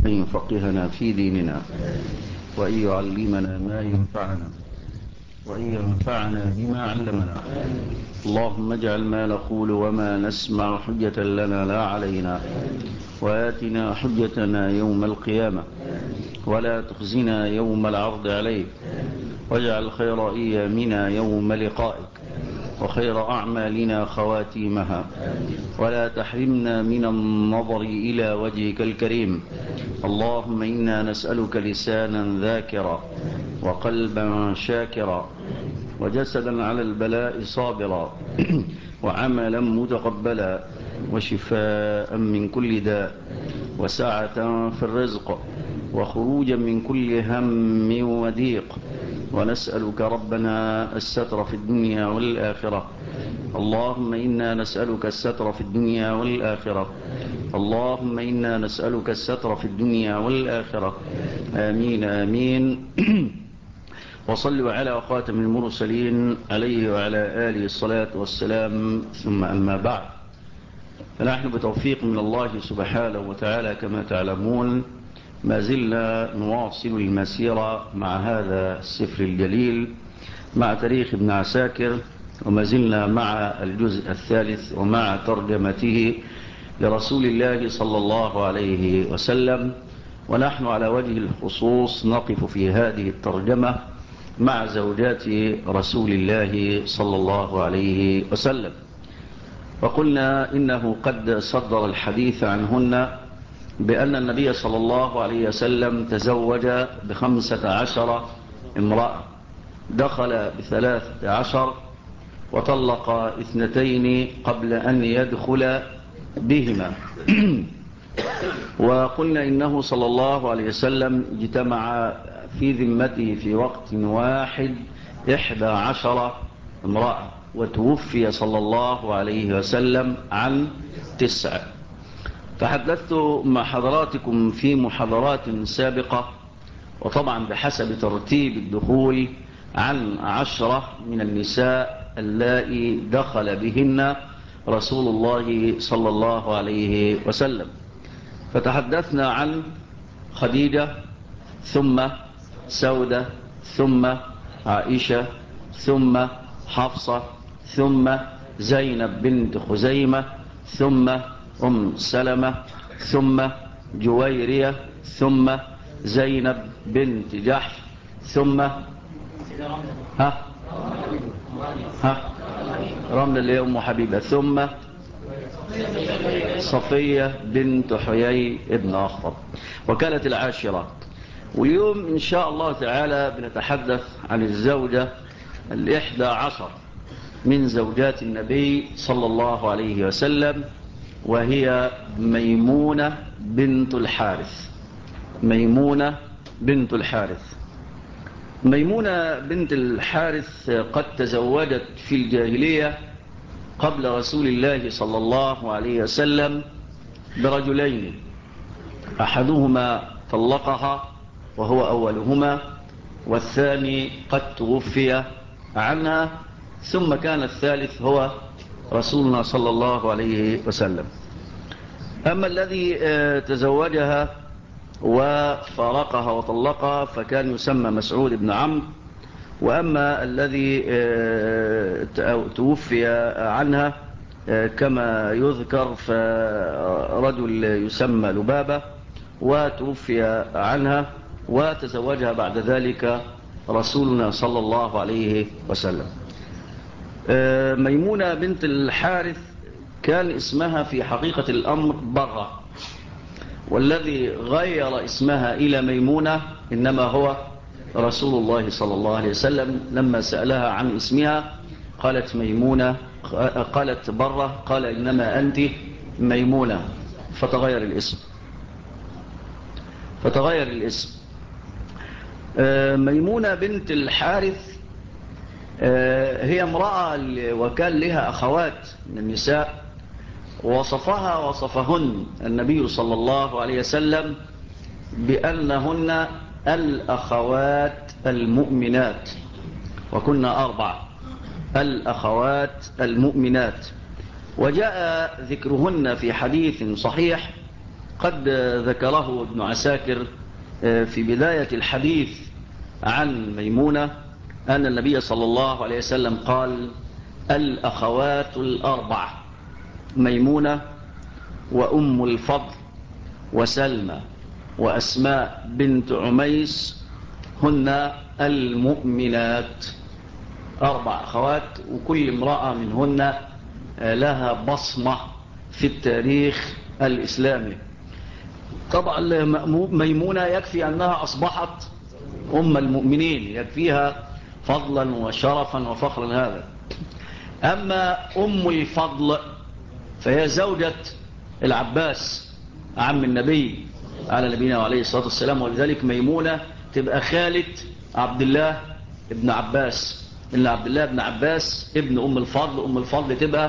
أن يفقهنا في ديننا وأن يعلمنا ما ينفعنا وأن ينفعنا بما علمنا. اللهم اجعل ما نقول وما نسمع حجة لنا لا علينا، وآتنا حجتنا يوم القيامة ولا تخزنا يوم العرض عليك، واجعل خير أيامنا يوم لقائك وخير أعمالنا خواتيمها، ولا تحرمنا من النظر إلى وجهك الكريم. اللهم إنا نسألك لسانا ذاكرا وقلبا شاكرا وجسدا على البلاء صابرا وعملا متقبلا وشفاء من كل داء وسعة في الرزق وخروجا من كل هم وضيق. ونسألك ربنا الستر في الدنيا والآخرة. اللهم إنا نسألك الستر في الدنيا والآخرة. اللهم إنا نسألك الستر في الدنيا والآخرة. آمين آمين. وصلوا على خاتم المرسلين عليه وعلى آله الصلاة والسلام، ثم أما بعد، فنحن بتوفيق من الله سبحانه وتعالى كما تعلمون ما زلنا نواصل المسيرة مع هذا السفر الجليل، مع تاريخ ابن عساكر، وما زلنا مع الجزء الثالث ومع ترجمته لرسول الله صلى الله عليه وسلم. ونحن على وجه الخصوص نقف في هذه الترجمة مع زوجات رسول الله صلى الله عليه وسلم، وقلنا إنه قد صدر الحديث عنهن بأن النبي صلى الله عليه وسلم تزوج ب15 امرأة، دخل ب13 وطلق 2 قبل أن يدخل بهما. وقلنا إنه صلى الله عليه وسلم اجتمع في ذمته في وقت واحد 11 امرأة، وتوفي صلى الله عليه وسلم عن 9. تحدثت مع حضراتكم في محاضرات سابقة، وطبعا بحسب ترتيب الدخول، عن 10 من النساء اللائي دخل بهن رسول الله صلى الله عليه وسلم. فتحدثنا عن خديجة، ثم سودة، ثم عائشة، ثم حفصة، ثم زينب بنت خزيمة، ثم سلمة، ثم جويرية، ثم زينب بنت جحش، ثم رملة اللي هي أم حبيبة، ثم صفية بنت حيي ابن أخطب، وكانت 10. واليوم إن شاء الله تعالى بنتحدث عن الزوجة 11 من زوجات النبي صلى الله عليه وسلم، وهي ميمونة بنت الحارث. ميمونة بنت الحارث. ميمونة بنت الحارث قد تزوجت في الجاهلية قبل رسول الله صلى الله عليه وسلم برجلين، أحدهما طلقها وهو أولهما، والثاني قد توفي عنها، ثم كان الثالث هو رسولنا صلى الله عليه وسلم. أما الذي تزوجها وفارقها وطلقها فكان يسمى مسعود بن عمرو، وأما الذي توفي عنها كما يذكر فرجل يسمى لبابة، وتوفي عنها وتزوجها بعد ذلك رسولنا صلى الله عليه وسلم. ميمونة بنت الحارث كان اسمها في حقيقة الأمر برة، والذي غير اسمها إلى ميمونة إنما هو رسول الله صلى الله عليه وسلم. لما سألها عن اسمها قالت ميمونة، قالت برة، قال إنما أنت ميمونة، فتغير الاسم. ميمونة بنت الحارث هي امرأة وكان لها أخوات من النساء، وصفهن النبي صلى الله عليه وسلم بأنهن الأخوات المؤمنات، وكنا 4 الأخوات المؤمنات. وجاء ذكرهن في حديث صحيح قد ذكره ابن عساكر في بداية الحديث عن ميمونة أن النبي صلى الله عليه وسلم قال: الأخوات الأربع ميمونة وأم الفضل وسلمى وأسماء بنت عميس هن المؤمنات. 4 أخوات، وكل امرأة منهن لها بصمة في التاريخ الإسلامي. طبعا ميمونة يكفي أنها أصبحت أم المؤمنين، يكفيها فضلا وشرفا وفخرا هذا. أما أم الفضل فهي زوجة العباس عم النبي على نبينا عليه الصلاة والسلام، ولذلك ميمونة تبقى خالة عبد الله ابن عباس، إن عبد الله ابن عباس ابن أم الفضل، أم الفضل تبقى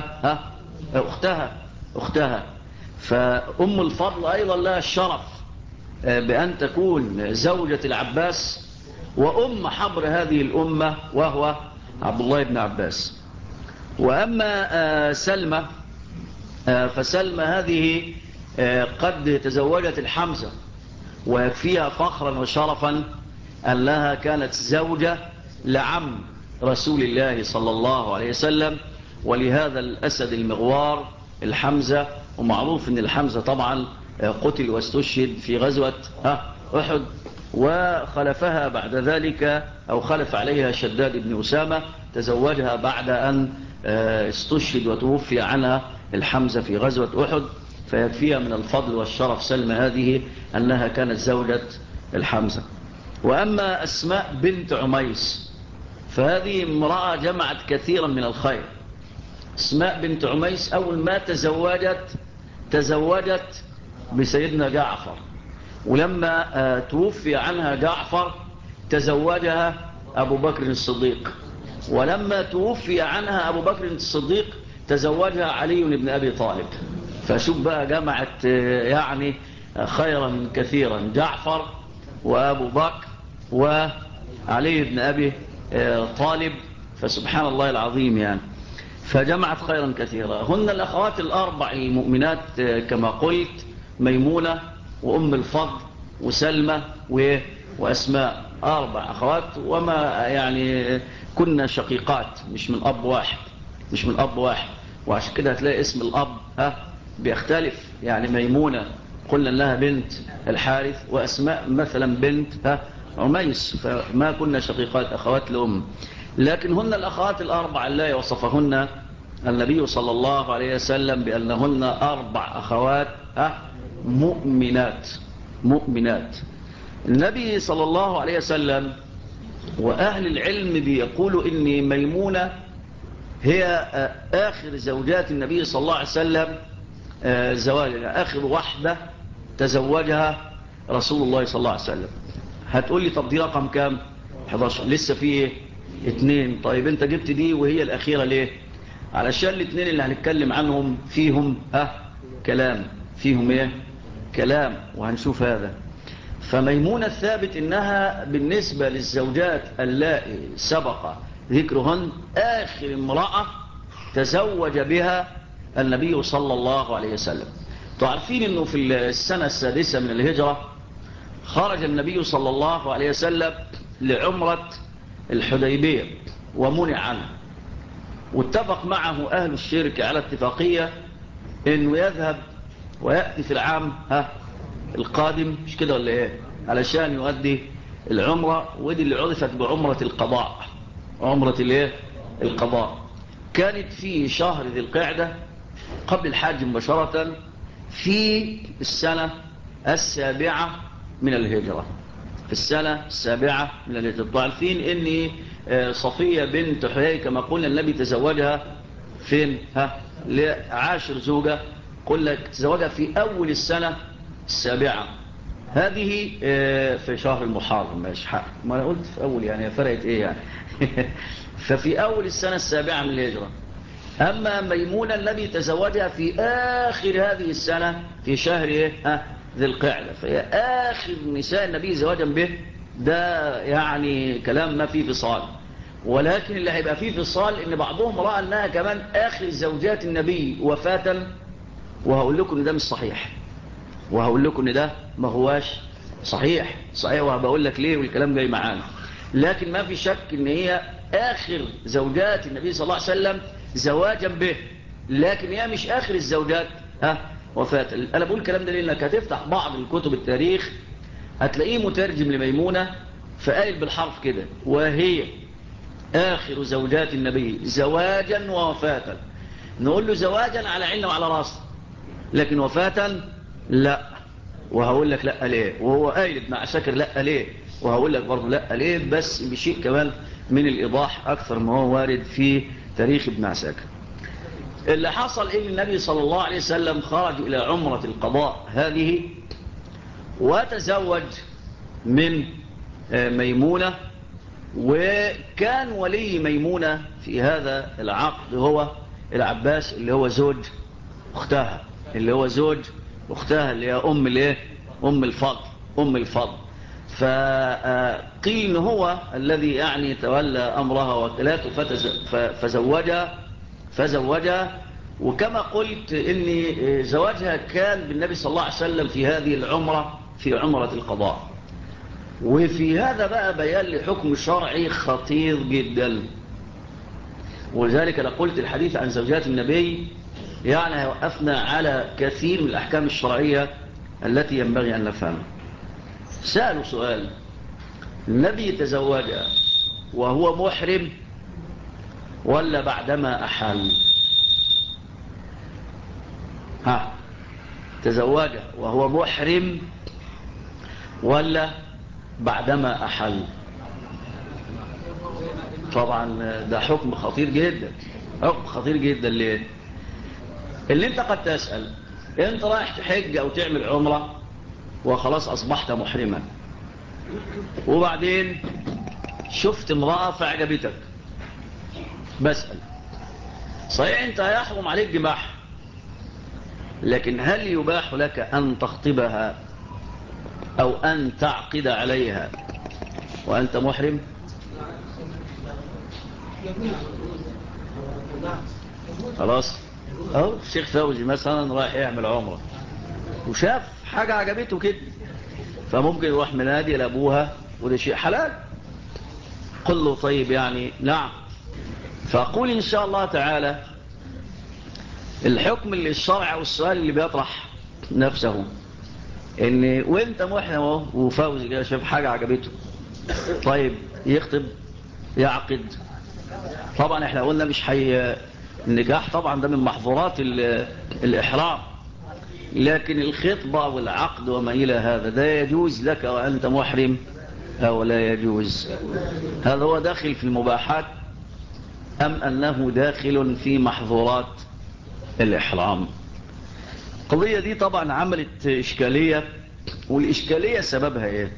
أختها. فأم الفضل أيضا لها الشرف بأن تكون زوجة العباس وأم حبر هذه الأمة وهو عبد الله بن عباس. وأما سلمى فسلمى هذه قد تزوجت الحمزة، ويكفيها فخرا وشرفا أنها كانت زوجة لعم رسول الله صلى الله عليه وسلم، ولهذا الأسد المغوار الحمزة. ومعروف أن الحمزة طبعا قتل واستشهد في غزوة أحد، وخلفها بعد ذلك أو خلف عليها شداد بن أسامة، تزوجها بعد أن استشهد وتوفي عنها الحمزة في غزوة أحد. فيكفيها من الفضل والشرف سلمى هذه أنها كانت زوجة الحمزة. وأما أسماء بنت عميس فهذه امرأة جمعت كثيرا من الخير. أسماء بنت عميس أول ما تزوجت بسيدنا جعفر، ولما توفي عنها جعفر تزوجها أبو بكر الصديق، ولما توفي عنها أبو بكر الصديق تزوجها علي بن أبي طالب. فشوف بقى جمعت يعني خيرا كثيرا، جعفر وأبو بكر وعلي بن أبي طالب، فسبحان الله العظيم يعني. فجمعت خيرا كثيرا. هن الأخوات الأربع المؤمنات كما قلت: ميمونة وأم الفضل وسلمى وأسماء. 4 أخوات، وما يعني كنا شقيقات، مش من أب واحد. وعشان كده هتلاقي اسم الأب بيختلف. يعني ميمونة قلنا لها بنت الحارث، وأسماء مثلا بنت عميس، فما كنا شقيقات أخوات لأم. لكن هن الأخوات الأربع اللي وصفهن النبي صلى الله عليه وسلم بأنهن 4 أخوات مؤمنات. النبي صلى الله عليه وسلم وأهل العلم بيقولوا إن ميمونة هي آخر زوجات النبي صلى الله عليه وسلم زواجها، آخر واحدة تزوجها رسول الله صلى الله عليه وسلم. هتقول لي طب دي رقم كام؟ 11. لسه فيه 2. طيب انت جبت دي وهي الأخيرة ليه؟ علشان الاثنين اللي هنتكلم عنهم فيهم كلام، فيهم كلام، وهنشوف هذا. فميمونة الثابت إنها بالنسبة للزوجات اللائي سبق ذكرهن آخر امرأة تزوج بها النبي صلى الله عليه وسلم. تعرفين أنه في السنة السادسة من الهجرة خرج النبي صلى الله عليه وسلم لعمرة الحديبية ومنع عنه، واتفق معه أهل الشرك على اتفاقية أنه يذهب ويأتي في العام القادم، مش كده ولا ايه، علشان يؤدي العمرة. ودي اللي عرفت بعمرة القضاء. عمرة القضاء كانت في شهر ذي القعدة قبل الحج مباشرة في السنة 7 من الهجرة. في السنة 7 من الهجرة. عارفين ان صفية بنت حيي كما قلنا النبي تزوجها فين؟ لعاشر زوجة. قل لك تزوجها في أول السنة 7. هذه في شهر المحرم، ماشي حق، ما أنا قلت في أول يعني فرقت إيه يعني. ففي أول السنة 7 من الهجرة. أما ميمونة النبي تزوجها في آخر هذه السنة في شهر ذي القعدة، فهي آخر نساء النبي زواجا به. ده يعني كلام ما فيه فصال. ولكن اللي هيبقى فيه فصال إن بعضهم رأى أنها كمان آخر زوجات النبي وفاة، وهقول لكم إن ده مش صحيح. وهقول لكم ان ده ما هواش صحيح وهبقول لك ليه والكلام جاي معانا. لكن ما في شك ان هي اخر زوجات النبي صلى الله عليه وسلم زواجا به، لكن هي مش اخر الزوجات وفاة. انا بقول الكلام ده لانك هتفتح بعض الكتب التاريخ هتلاقيه مترجم لميمونة فقال بالحرف كده وهي آخر زوجات النبي زواجا ووفاة. نقول له زواجا على عيننا وعلى راسنا، لكن وفاة لا. وهقول لك لا ليه، وهو قايل ابن عساكر لا ليه، وهقول لك برضه لا ليه، بس بشيء كمان من الإيضاح أكثر ما هو وارد في تاريخ ابن عساكر. اللي حصل إن النبي صلى الله عليه وسلم خرج إلى عمرة القضاء هذه وتزوج من ميمونة، وكان ولي ميمونة في هذا العقد هو العباس اللي هو زوج أختها، اللي هي أم الفضل. فقيل هو الذي يعني تولى أمرها وكلاته فزوجها. وكما قلت إن زواجها كان بالنبي صلى الله عليه وسلم في هذه العمرة، في عمرة القضاء. وفي هذا بقى بيان لحكم شرعي خطير جدا، ولذلك أنا قلت الحديث عن زوجات النبي يعني وقفنا على كثير من الأحكام الشرعية التي ينبغي أن نفهمها. سألوا سؤال: النبي تزوج وهو محرم ولا بعدما أحل؟ تزوج وهو محرم ولا بعدما أحل؟ طبعا ده حكم خطير جدا. ليه؟ اللي انت قد تسأل، انت رايح تحج او تعمل عمرة وخلاص اصبحت محرما، وبعدين شفت امرأة فعجبتك، بسأل صحيح انت يحرم عليك جماح، لكن هل يباح لك ان تخطبها او ان تعقد عليها وانت محرم؟ خلاص اهو الشيخ فوزي مثلا رايح يعمل عمره وشاف حاجة عجبته كده، فممكن يروح منادي لابوها وده شيء حلال، قل له طيب يعني نعم. فأقول إن شاء الله تعالى الحكم اللي الشرع والسؤال اللي بيطرح نفسه إن وانت محرم وفوزي كده شاف حاجة عجبته، طيب يخطب يعقد؟ طبعا احنا قلنا مش النكاح طبعا ده من محظورات الإحرام، لكن الخطبة والعقد وما إلى هذا ده يجوز لك وأنت محرم أو لا يجوز؟ هذا هو داخل في المباحات أم أنه داخل في محظورات الإحرام؟ القضية دي طبعا عملت إشكالية، والإشكالية سببها إيه؟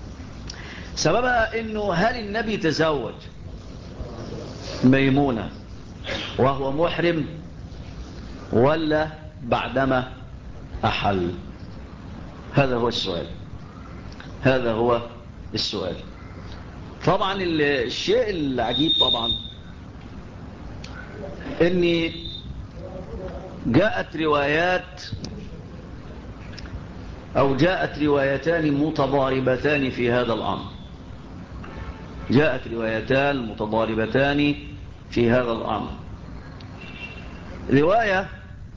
سببها إنه هل النبي تزوج ميمونة وهو محرم ولا بعدما أحل؟ هذا هو السؤال. طبعا الشيء العجيب طبعا ان جاءت روايتان متضاربتان في هذا الأمر. رواية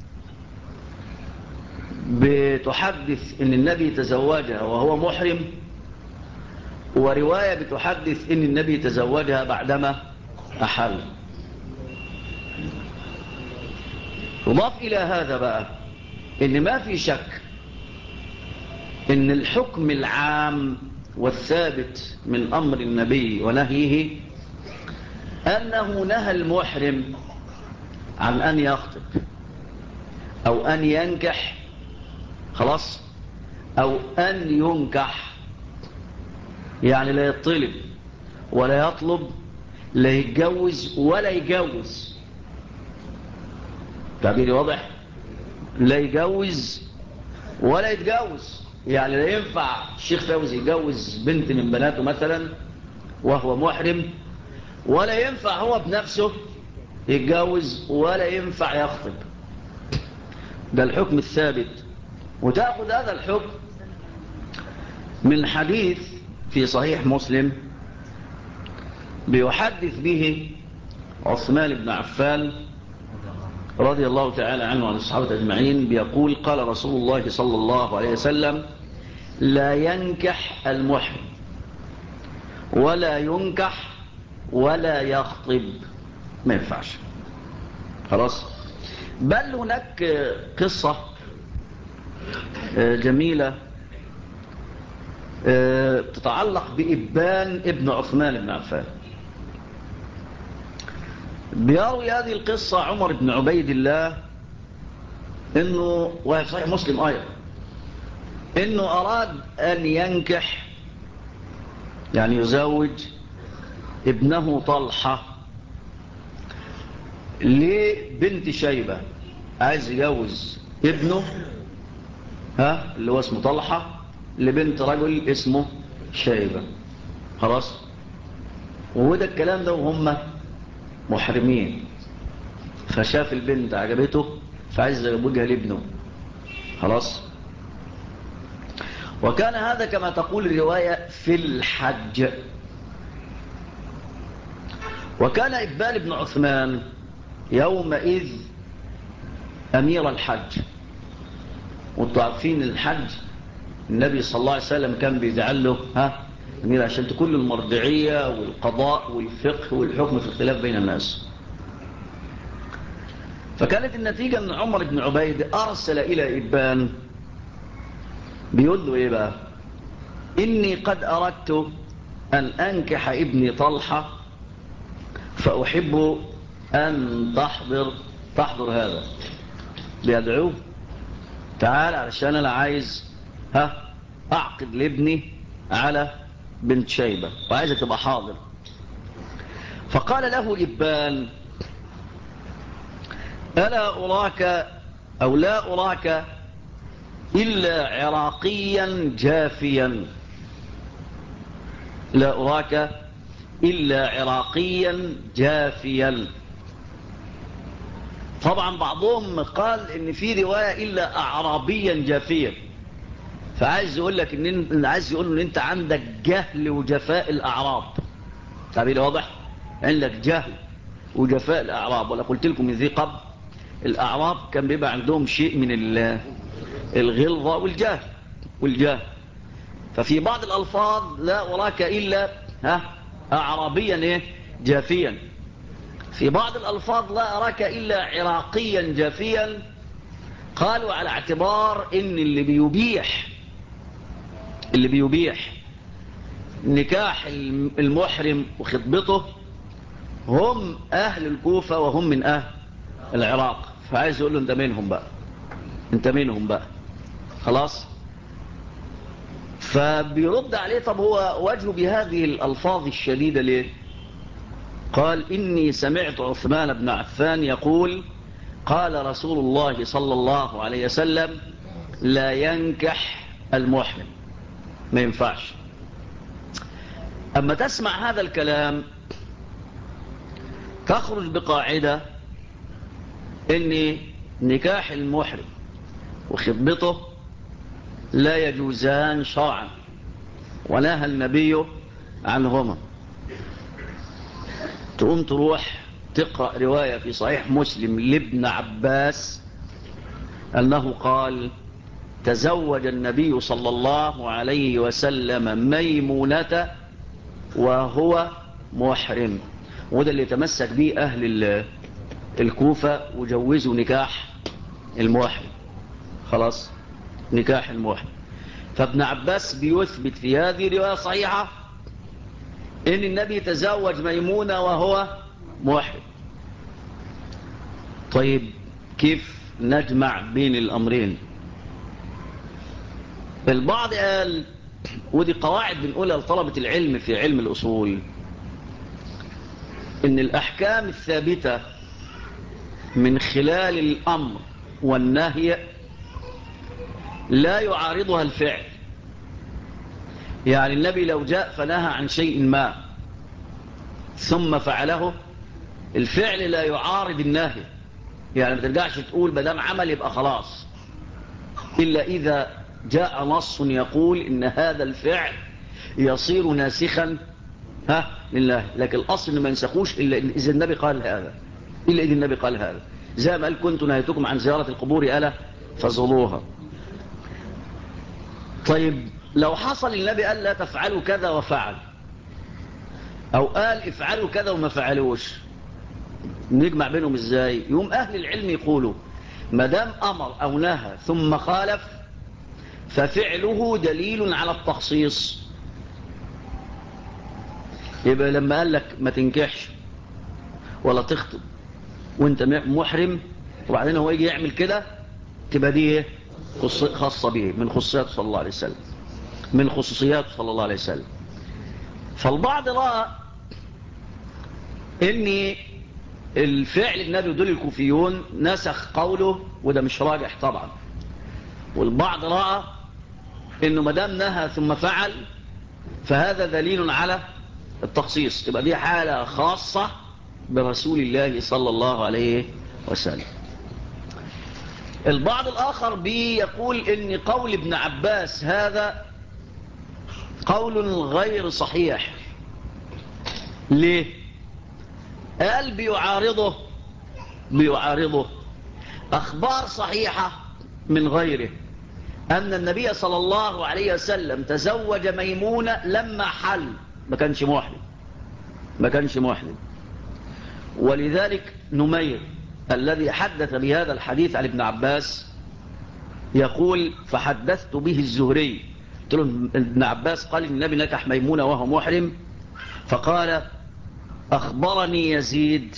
بتحدث ان النبي تزوجها وهو محرم، ورواية بتحدث ان النبي تزوجها بعدما أحل. وضاف إلى هذا بقى إن ما في شك إن الحكم العام والثابت من أمر النبي ونهيه أنه نهى المحرم عن أن يخطب أو أن ينكح، خلاص، أو أن ينكح، يعني لا يطلب ولا يطلب، لا يتجوز ولا يجوز. تعبيري واضح؟ لا يجوز ولا يتجوز، يعني لا ينفع الشيخ فوزي يجوز بنت من بناته مثلا وهو محرم، ولا ينفع هو بنفسه يتجوز، ولا ينفع يخطب. ده الحكم الثابت وتأخذ هذا الحكم من حديث في صحيح مسلم بيحدث به عثمان بن عفان رضي الله تعالى عنه وعن الصحابة أجمعين، بيقول قال رسول الله صلى الله عليه وسلم: لا ينكح المحرم ولا ينكح ولا يخطب، ما ينفعش. خلاص. بل هناك قصة جميلة تتعلق بإبان ابن عثمان بن عفان. بيروي هذه القصة عمر بن عبيد الله انه، وهي صحيح مسلم ايضا، انه اراد ان ينكح يعني يزوج ابنه طلحة لبنت شيبة. عايز يجوز ابنه اللي هو اسمه طلحة لبنت رجل اسمه شيبة. خلاص. وده الكلام ده وهم محرمين، فشاف البنت عجبته فعايز يزوجها لابنه. خلاص. وكان هذا كما تقول الرواية في الحج. وكان إبان بن عثمان يومئذ أمير الحج. وانتوا عارفين الحج النبي صلى الله عليه وسلم كان بيجعل له أمير عشان تكون المرجعية والقضاء والفقه والحكم في الخلاف بين الناس. فكانت النتيجة أن عمر بن عبيد أرسل إلى إبان بيقول له إيه بقى: إني قد أردت أن أنكح ابني طلحة فأحب أن تحضر هذا. بيدعوه تعال علشان أنا عايز أعقد لابني على بنت شيبة وعايزة تبقى حاضر. فقال له إبان: ألا أراك أو لا أراك إلا عراقيا جافيا، لا أراك إلا عراقيا جافيا. طبعا بعضهم قال إن في رواية إلا أعرابيا جافيا، فعايز يقول لك إن عايز يقول إن أنت عندك جهل وجفاء الأعراب. تعبير واضح؟ عندك جهل وجفاء الأعراب. ولا قلت لكم من ذي قبل الأعراب كان بيبقى عندهم شيء من الغلظة والجهل. ففي بعض الألفاظ لا أراك إلا أعرابيا جافيا. في بعض الألفاظ لا أراك إلا عراقيا جافيا. قالوا على اعتبار إن اللي بيبيح نكاح المحرم وخطبته هم أهل الكوفة وهم من أهل العراق. فعايز يقول له انت منهم بقى. خلاص. فبيرد عليه: طب هو وجهه بهذه الألفاظ الشديدة ليه؟ قال: إني سمعت عثمان بن عفان يقول: قال رسول الله صلى الله عليه وسلم: لا ينكح المحرم، ما ينفعش. أما تسمع هذا الكلام تخرج بقاعدة إن نكاح المحرم وخطبته لا يجوزان شرعا، ونهى النبي عنهما. تقوم تروح تقرأ رواية في صحيح مسلم لابن عباس أنه قال: تزوج النبي صلى الله عليه وسلم ميمونة وهو محرم. وده اللي تمسك به أهل الكوفة وجوزوا نكاح المحرم. خلاص. نكاح المحرم. فابن عباس بيثبت في هذه رواية صحيحة إن النبي تزوج ميمونة وهو محرم. طيب كيف نجمع بين الأمرين؟ البعض قال، ودي قواعد بنقولها لطلبة العلم في علم الأصول، إن الأحكام الثابتة من خلال الأمر والنهي لا يعارضها الفعل. يعني النبي لو جاء فنهى عن شيء ما ثم فعله، الفعل لا يعارض النهي. يعني ما ترجعش تقول بدام عمل يبقى خلاص. إلا إذا جاء نص يقول إن هذا الفعل يصير ناسخا لله، لكن الأصل إن ما ينسخوش إلا إذا النبي قال هذا، إلا إذا النبي قال هذا. زي ما قال كنت نهيتكم عن زيارة القبور ألا فزوروها. طيب لو حصل النبي قال لا تفعلوا كذا وفعل، أو قال افعلوا كذا وما فعلوش، نجمع بينهم ازاي؟ يوم أهل العلم يقولوا ما دام أمر أو نهى ثم خالف ففعله دليل على التخصيص. يبقى لما قال لك ما تنكحش ولا تخطب وانت محرم وبعدين هو يجي يعمل كده، تبقى دي خاصة به من خصوصياته صلى الله عليه وسلم، من خصوصياته صلى الله عليه وسلم. فالبعض رأى ان الفعل النبي دول الكوفيون نسخ قوله، وده مش راجح طبعا. والبعض رأى انه مدام نهى ثم فعل فهذا دليل على التخصيص، تبقى دي حالة خاصة برسول الله صلى الله عليه وسلم. البعض الآخر بيقول ان قول ابن عباس هذا قول غير صحيح. ليه؟ قال بيعارضه أخبار صحيحة من غيره أن النبي صلى الله عليه وسلم تزوج ميمونة لما حل، ما كانش محرم. ولذلك نمير الذي حدث بهذا الحديث عن ابن عباس يقول فحدثت به الزهري، قلت له ابن عباس قال النبي نكح ميمونة وهو محرم، فقال أخبرني يزيد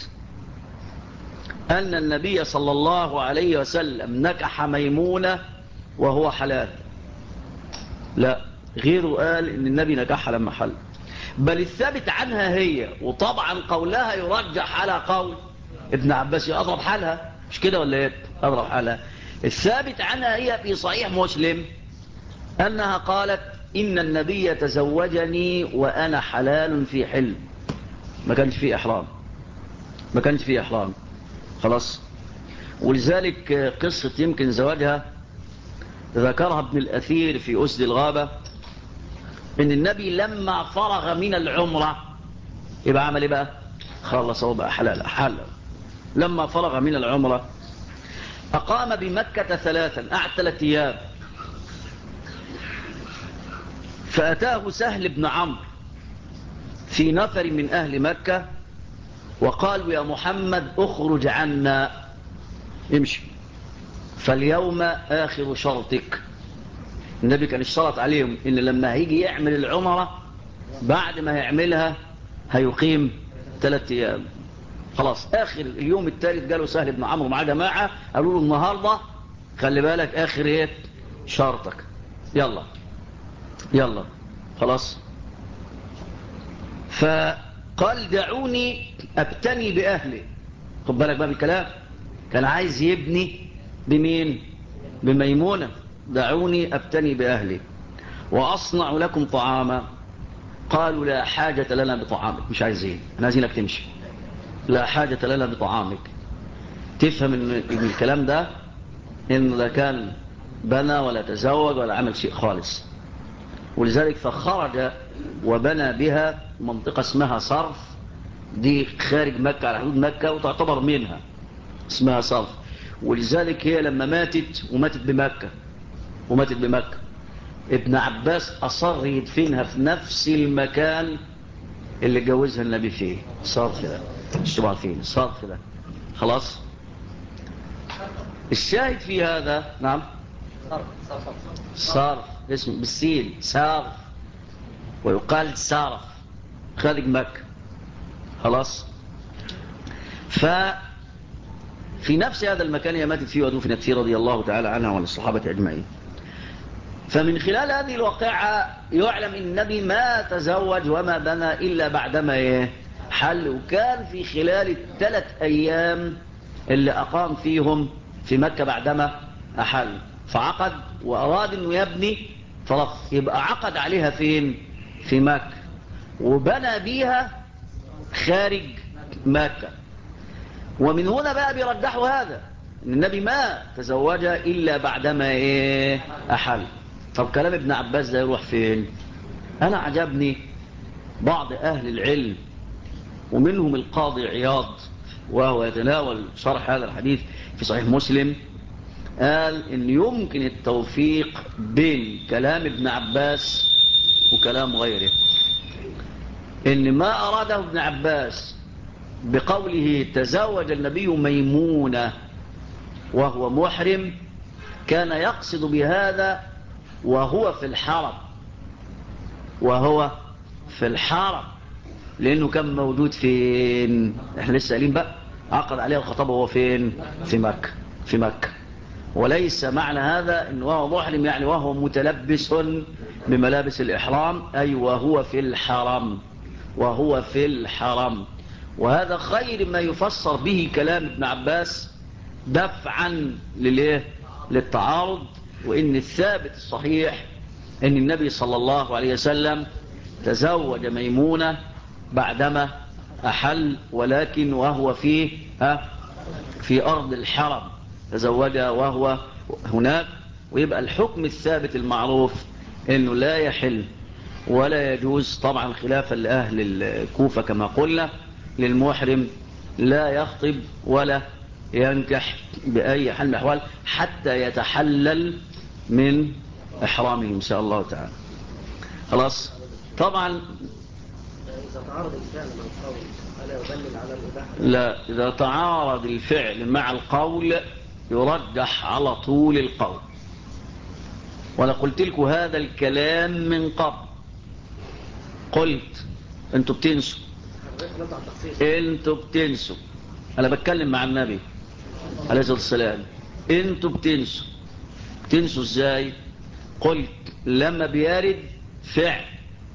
أن النبي صلى الله عليه وسلم نكح ميمونة وهو حلال. لا، غيره قال إن النبي نكحها لما حل، بل الثابت عنها هي، وطبعا قولها يرجح على قول ابن عباس، أضرب حالها مش كده ولا ايه؟ أضرب حالها. الثابت عنها هي في صحيح مسلم أنها قالت إن النبي تزوجني وأنا حلال في حل، ما كانش فيه إحرام خلاص. ولذلك قصة يمكن زواجها ذكرها ابن الأثير في أسد الغابة، إن النبي لما فرغ من العمرة يبقى عمل إيه بقى؟ خلص هو بقى حلال. لما فرغ من العمرة أقام بمكة 3 أيام، فأتاه سهل بن عمرو في نفر من أهل مكة وقالوا يا محمد اخرج عنا، امشي، فاليوم آخر شرطك. النبي كان اشترط عليهم إن لما هيجي يعمل العمرة بعد ما يعملها هيقيم 3 أيام. خلاص آخر اليوم الثالث قالوا سهل بن عمرو مع جماعة، قالوا له النهاردة خلي بالك آخر ايه شرطك، يلا خلاص. فقال دعوني أبتني بأهلي. خد بالك بقى بالكلام، كان عايز يبني بمين؟ بميمونة. دعوني أبتني بأهلي وأصنع لكم طعاما. قالوا لا حاجة لنا بطعامك، مش عايزين، احنا عايزينك تمشي، لا حاجة لنا بطعامك. تفهم ان الكلام ده إن لا كان بنى ولا تزوج ولا عمل شيء خالص. ولذلك فخرج وبنى بها منطقة اسمها صرف، دي خارج مكة على حدود مكة وتعتبر منها، اسمها صرف. ولذلك هي لما ماتت بمكة ابن عباس أصر يدفنها في نفس المكان اللي جوزها النبي فيه، صرف ده، مش تبع فين صرف ده خلاص. الشاهد في هذا نعم صرف، اسم بالسين صرف، ويقال صرف خارج مكة خلاص. ففي نفس هذا المكان هي ماتت فيه ودفنت فيه رضي الله تعالى عنها وعن الصحابة أجمعين. فمن خلال هذه الواقعة يعلم إن النبي ما تزوج وما بنى إلا بعدما حل، وكان في خلال ال3 أيام اللي أقام فيهم في مكة بعدما أحل، فعقد وأراد أنه يبني فرف، يبقى عقد عليها فين؟ في مكة، وبنى بيها خارج مكة. ومن هنا بقى بيرجحوا هذا، ان النبي ما تزوج الا بعدما احل. طب كلام ابن عباس ده يروح فين؟ انا عجبني بعض اهل العلم ومنهم القاضي عياض وهو يتناول شرح هذا الحديث في صحيح مسلم، قال ان يمكن التوفيق بين كلام ابن عباس وكلام غيره، ان ما اراده ابن عباس بقوله تزوج النبي ميمونة وهو محرم كان يقصد بهذا وهو في الحرم، وهو في الحرم، لأنه كان موجود فين؟ احنا لسه قايلين بقى عقد عليه الخطابة وهو فين؟ في مكة. في مكة. وليس معنى هذا انه وهو محرم يعني وهو متلبس بملابس الإحرام، أي وهو في الحرم. وهو في الحرم. وهذا خير ما يفسر به كلام ابن عباس دفعا للتعارض، وإن الثابت الصحيح أن النبي صلى الله عليه وسلم تزوج ميمونة بعدما أحل، ولكن وهو في أرض الحرم تزوجها وهو هناك. ويبقى الحكم الثابت المعروف أنه لا يحل ولا يجوز، طبعا خلافا لأهل الكوفة كما قلنا، للمحرم لا يخطب ولا ينكح بأي حال من الأحوال حتى يتحلل من إحرامه إن شاء الله تعالى. خلاص. طبعا إذا تعارض الفعل مع القول ألا يدلل على الإباحة؟ لا، إذا تعارض الفعل مع القول يرجح على طول القول. وأنا قلت لكم هذا الكلام من قبل، قلت انتوا بتنسوا، انتوا بتنسوا. انا بتكلم مع النبي عليه الصلاة والسلام، انتوا بتنسوا ازاي؟ قلت لما بيرد فعل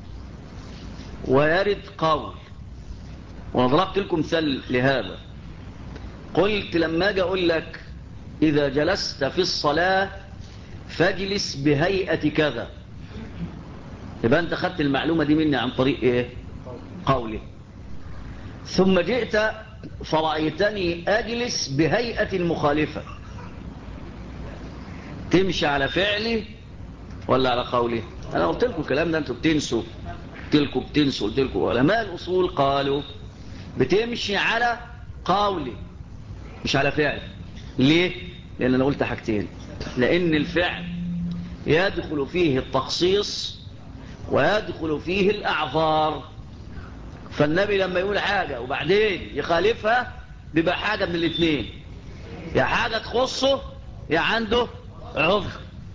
ويرد قول، وانا ضربت لكم مثال لهذا. قلت لما اجي اقول لك اذا جلست في الصلاة فاجلس بهيئة كذا، يبقى انت خدت المعلومة دي مني عن طريق قولي. ثم جئت فرأيتني أجلس بهيئة مخالفة، تمشي على فعلي ولا على قولي؟ أنا قلت لكم الكلام ده أنتوا بتنسوا، قلت لكم علماء الأصول قالوا بتمشي على قولي مش على فعل. ليه؟ لأن أنا قلت حاجتين، لأن الفعل يدخل فيه التخصيص ويدخل فيه الأعذار. فالنبي لما يقول حاجة وبعدين يخالفها بيبقى حاجة من الاثنين، يا حاجة تخصه يا عنده عذر.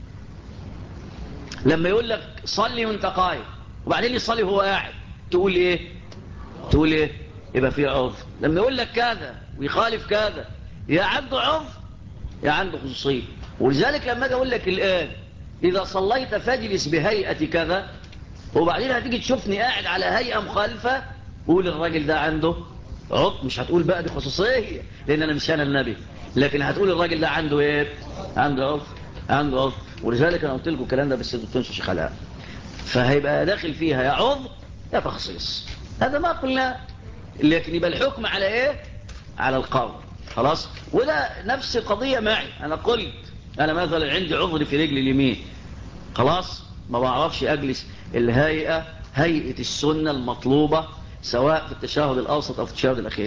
لما يقول لك صلي وانت قايم وبعدين يصلي وهو قاعد تقول ايه؟ يبقى فيه عذر. لما يقول لك كذا ويخالف كذا يا عنده عذر يا عنده خصوصية. ولذلك لما اجي اقول لك الآن إذا صليت فاجلس بهيئة كذا، وبعدين هتيجي تشوفني قاعد على هيئة مخالفة، قول الراجل ده عنده عذر. مش هتقول بقى دي خصوصية لأن أنا مش أنا النبي، لكن هتقول الراجل ده عنده ايه؟ عنده عذر. ولذلك أنا قلت لكم الكلام ده بس تنسوا شيخ علاء، فهيبقى داخل فيها يا عذر يا تخصيص. هذا ما قلنا، لكن يبقى الحكم على ايه؟ على القول. خلاص. وده نفس القضية معي. أنا قلت أنا مثلا عندي عذر في رجلي اليمين، خلاص ما بعرفش أجلس الهيئة هيئة السنة المطلوبة سواء في التشهد الأوسط أو في التشهد الأخير،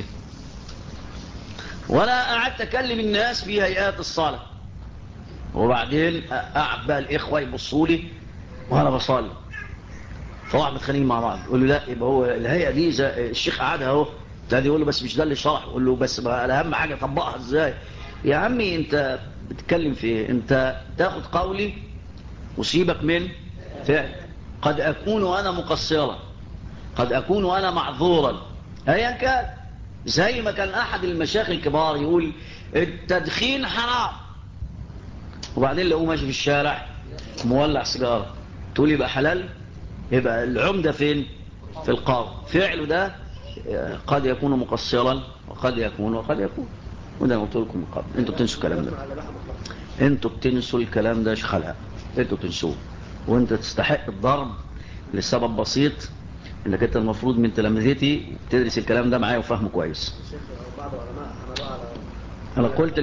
وأنا قعدت أكلم الناس في هيئات الصلاة، وبعدين قعد بقى الإخوة يبصوا لي وأنا بصلي، فواحد متخانقين مع بعض يقول له لا يبقى هو الهيئة دي زي الشيخ قعدها اهو، تاني يقول له بس مش ده اللي شرح، يقول له بس بقى أهم حاجة طبقها ازاي. يا عمي انت بتتكلم في ايه؟ انت تاخد قولي وسيبك من فعل. قد أكون أنا مقصرا، قد أكون أنا معذورا، أيا كان. زي ما كان أحد المشايخ الكبار يقول التدخين حرام، وبعدين لقوه ماشي في الشارع مولع سيجارة، تقول يبقى حلال؟ يبقى العمدة فين؟ في القول. فعله ده قد يكون مقصرا وقد يكون. وده قلت لكم من قبل، انتوا بتنسوا الكلام ده، انتوا بتنسوا الكلام ده شخلها، انتوا بتنسوه. وانت تستحق الضرب لسبب بسيط، انك انت المفروض من تلامذتي تدرس الكلام ده معايا وفهمه كويس. بعض العلماء حملوا على أنا قلت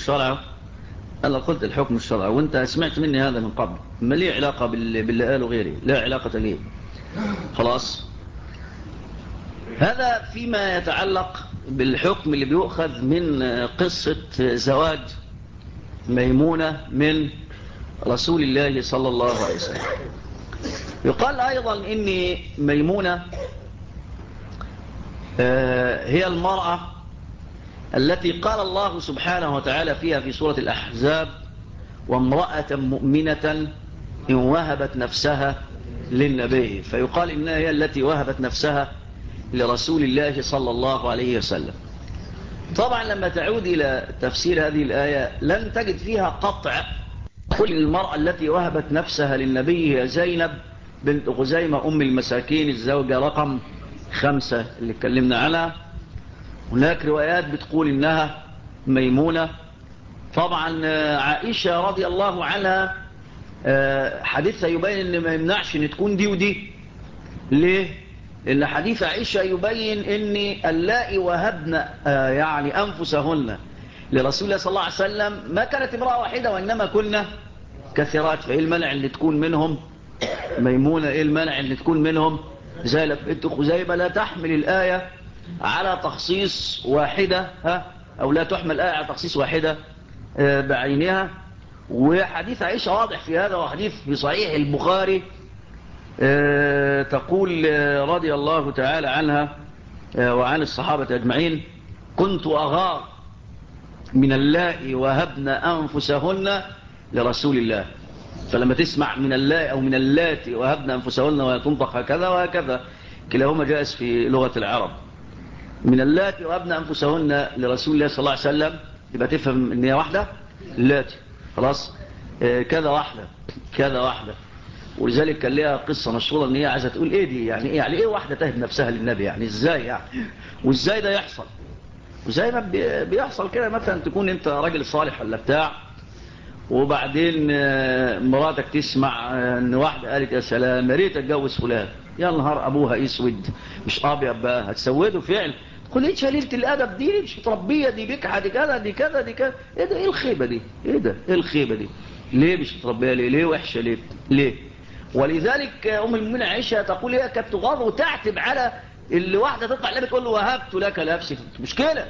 الحكم الشرعي وانت سمعت مني هذا من قبل، ما ليه علاقة باللي قاله غيري، لا علاقة ليه. خلاص، هذا فيما يتعلق بالحكم اللي بيؤخذ من قصة زواج ميمونة من رسول الله صلى الله عليه وسلم. يقال أيضا إن ميمونة هي المرأة التي قال الله سبحانه وتعالى فيها في سورة الأحزاب: وامرأة مؤمنة إن وهبت نفسها للنبي. فيقال إنها هي التي وهبت نفسها لرسول الله صلى الله عليه وسلم. طبعا لما تعود إلى تفسير هذه الآية لن تجد فيها قطع كل المرأة التي وهبت نفسها للنبي هي زينب بنت خزيمة أم المساكين الزوجة رقم 5 اللي اتكلمنا عنها. هناك روايات بتقول إنها ميمونة. طبعا عائشة رضي الله عنها حديثها يبين إن ما يمنعش إن تكون دي ودي. ليه؟ إن حديث عائشة يبين إن اللائي وهبن يعني أنفسهن لرسول الله صلى الله عليه وسلم ما كانت امرأة واحدة وإنما كنا كثيرات. فإيه المنع اللي تكون منهم ميمونة؟ إيه المنع اللي تكون منهم زينب بنت خزيمة؟ لا تحمل الآية على تخصيص واحدة أو لا تحمل الآية على تخصيص واحدة بعينها. وحديث عائشة واضح في هذا، وحديث في صحيح البخاري تقول رضي الله تعالى عنها وعن الصحابة أجمعين: كنت أغار من اللائي وهبن أنفسهن لرسول الله. فلما تسمع من اللائي أو من اللاتي وهبن أنفسهن وتنطق هكذا وهكذا كلاهما جائز في لغة العرب. من اللاتي وهبن أنفسهن لرسول الله صلى الله عليه وسلم يبقى تفهم إن هي واحدة اللاتي، خلاص كذا واحدة. ولذلك كان لها قصة مشهورة ان هي عايزة تقول ايه دي، يعني ايه واحدة تهب نفسها للنبي، يعني ازاي يعني، وازاي ده يحصل. وزي ما بيحصل كده مثلا تكون انت راجل صالح ولا بتاع، وبعدين مراتك تسمع ان واحدة قالت يا سلام يا ريت اتجوز فلان، يا نهار ابوها اسود مش ابيض بقى، هتسوده فعل. تقول ايه شليلة الادب دي، مش متربية دي، بكحة دي كذا دي كذا دي كذا، ايه ده، ايه الخيبة دي، ايه الخيبة دي، ليه مش متربية، ليه وحشة، ليه. ولذلك ام المؤمنين عائشة تقول هي كانت تغار وتعتب على اللي واحدة تطلع لها بتقول له وهبت لك نفسي، مشكلة.